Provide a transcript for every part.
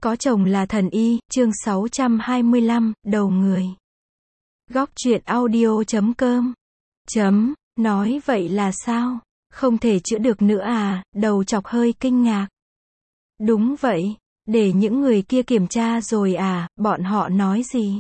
Có chồng là thần y, chương 625, đầu người. Góc truyện audio.com. Nói vậy là sao? Không thể chữa được nữa à? Đầu chọc hơi kinh ngạc. Đúng vậy, để những người kia kiểm tra rồi à? Bọn họ nói gì?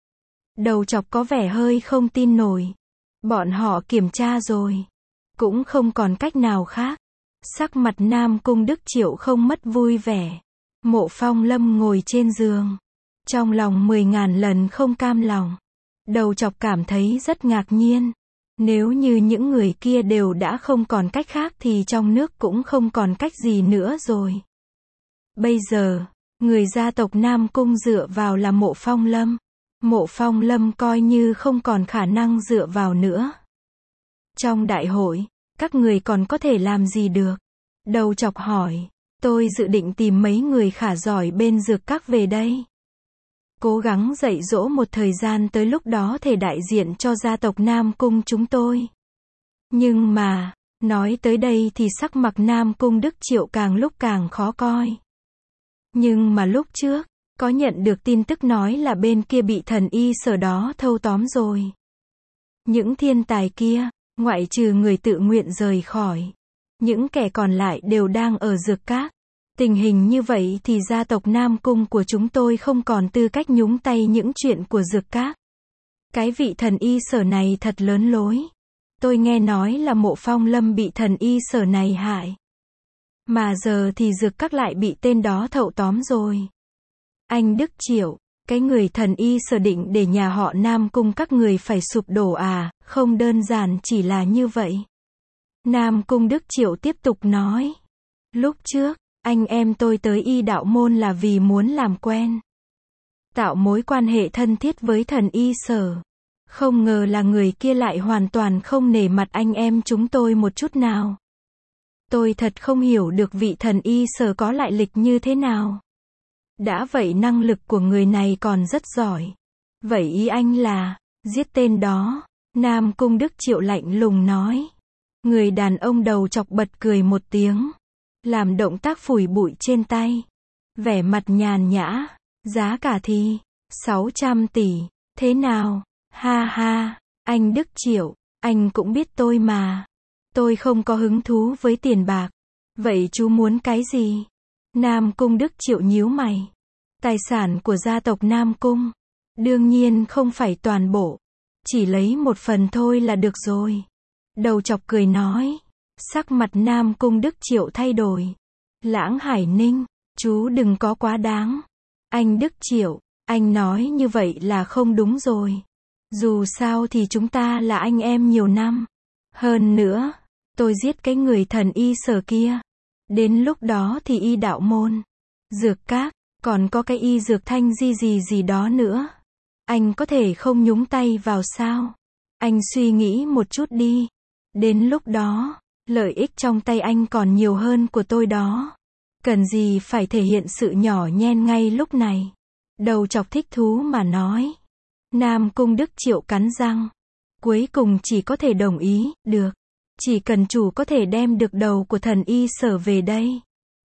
Đầu chọc có vẻ hơi không tin nổi. Bọn họ kiểm tra rồi, cũng không còn cách nào khác. Sắc mặt Nam Cung Đức Triệu không mất vui vẻ. Mộ Phong Lâm ngồi trên giường, trong lòng 10.000 lần không cam lòng. Đầu chọc cảm thấy rất ngạc nhiên. Nếu như những người kia đều đã không còn cách khác thì trong nước cũng không còn cách gì nữa rồi. Bây giờ, người gia tộc Nam Cung dựa vào là Mộ Phong Lâm. Mộ Phong Lâm coi như không còn khả năng dựa vào nữa. Trong đại hội, các người còn có thể làm gì được? Đầu chọc hỏi. Tôi dự định tìm mấy người khá giỏi bên dược các về đây. Cố gắng dạy dỗ một thời gian tới lúc đó thể đại diện cho gia tộc Nam Cung chúng tôi. Nhưng mà, nói tới đây thì sắc mặt Nam Cung Đức Triệu càng lúc càng khó coi. Nhưng mà lúc trước, có nhận được tin tức nói là bên kia bị thần y sở đó thâu tóm rồi. Những thiên tài kia, ngoại trừ người tự nguyện rời khỏi, những kẻ còn lại đều đang ở dược các. Tình hình như vậy thì gia tộc Nam Cung của chúng tôi không còn tư cách nhúng tay những chuyện của dược các. Cái vị thần y sở này thật lớn lối. Tôi nghe nói là Mộ Phong Lâm bị thần y sở này hại. Mà giờ thì dược các lại bị tên đó thâu tóm rồi. Anh Đức Triệu, cái người thần y sở định để nhà họ Nam Cung các người phải sụp đổ à? Không đơn giản chỉ là như vậy. Nam Cung Đức Triệu tiếp tục nói. Lúc trước, anh em tôi tới y đạo môn là vì muốn làm quen, tạo mối quan hệ thân thiết với thần y sở. Không ngờ là người kia lại hoàn toàn không nể mặt anh em chúng tôi một chút nào. Tôi thật không hiểu được vị thần y sở có lại lịch như thế nào. Đã vậy năng lực của người này còn rất giỏi. Vậy ý anh là, giết tên đó? Nam Cung Đức Triệu lạnh lùng nói. Người đàn ông đầu chọc bật cười một tiếng, làm động tác phủi bụi trên tay. Vẻ mặt nhàn nhã. Giá cả thì 600 tỷ. Thế nào? Ha ha, anh Đức Triệu, anh cũng biết tôi mà. Tôi không có hứng thú với tiền bạc. Vậy chú muốn cái gì? Nam Cung Đức Triệu nhíu mày. Tài sản của gia tộc Nam Cung, đương nhiên không phải toàn bộ, chỉ lấy một phần thôi là được rồi. Đầu chọc cười nói. Sắc mặt Nam Cung Đức Triệu thay đổi. Lãng Hải Ninh, chú đừng có quá đáng. Anh Đức Triệu, anh nói như vậy là không đúng rồi. Dù sao thì chúng ta là anh em nhiều năm. Hơn nữa, tôi giết cái người thần y sở kia. Đến lúc đó thì y đạo môn, dược các, còn có cái y dược thanh gì đó nữa. Anh có thể không nhúng tay vào sao? Anh suy nghĩ một chút đi. Đến lúc đó, lợi ích trong tay anh còn nhiều hơn của tôi đó. Cần gì phải thể hiện sự nhỏ nhen ngay lúc này. Đầu chọc thích thú mà nói. Nam Cung Đức Triệu cắn răng. Cuối cùng chỉ có thể đồng ý, được. Chỉ cần chủ có thể đem được đầu của thần y sở về đây.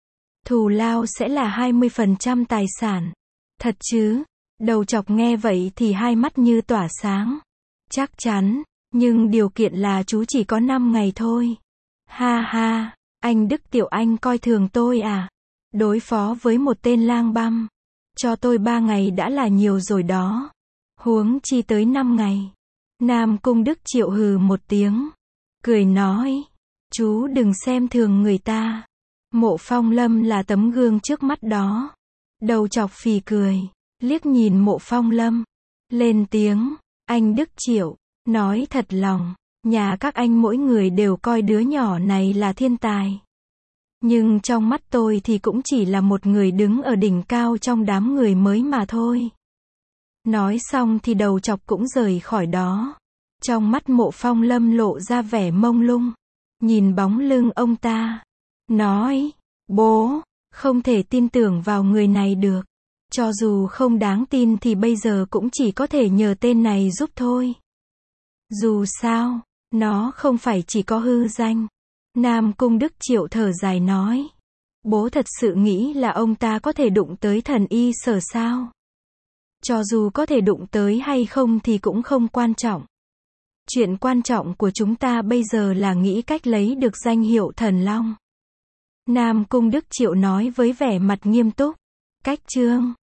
Thù lao sẽ là 20% tài sản. Thật chứ? Đầu chọc nghe vậy thì hai mắt như tỏa sáng. Chắc chắn, nhưng điều kiện là chú chỉ có 5 ngày thôi. Ha ha, anh Đức Tiểu anh coi thường tôi à? Đối phó với một tên lang băm, cho tôi 3 ngày đã là nhiều rồi đó. Huống chi tới 5 ngày. Nam Cung Đức Triệu hừ một tiếng, cười nói. Chú đừng xem thường người ta. Mộ Phong Lâm là tấm gương trước mắt đó. Đầu chọc phì cười, liếc nhìn Mộ Phong Lâm, lên tiếng. Anh Đức Triệu, nói thật lòng, nhà các anh mỗi người đều coi đứa nhỏ này là thiên tài. Nhưng trong mắt tôi thì cũng chỉ là một người đứng ở đỉnh cao trong đám người mới mà thôi. Nói xong thì đầu chọc cũng rời khỏi đó. Trong mắt Mộ Phong Lâm lộ ra vẻ mông lung, nhìn bóng lưng ông ta, nói. Bố, không thể tin tưởng vào người này được. Cho dù không đáng tin thì bây giờ cũng chỉ có thể nhờ tên này giúp thôi. Dù sao, nó không phải chỉ có hư danh. Nam Cung Đức Triệu thở dài nói. Bố thật sự nghĩ là ông ta có thể đụng tới thần y Sở sao? Cho dù có thể đụng tới hay không thì cũng không quan trọng. Chuyện quan trọng của chúng ta bây giờ là nghĩ cách lấy được danh hiệu thần long. Nam Cung Đức Triệu nói với vẻ mặt nghiêm túc. Cách chương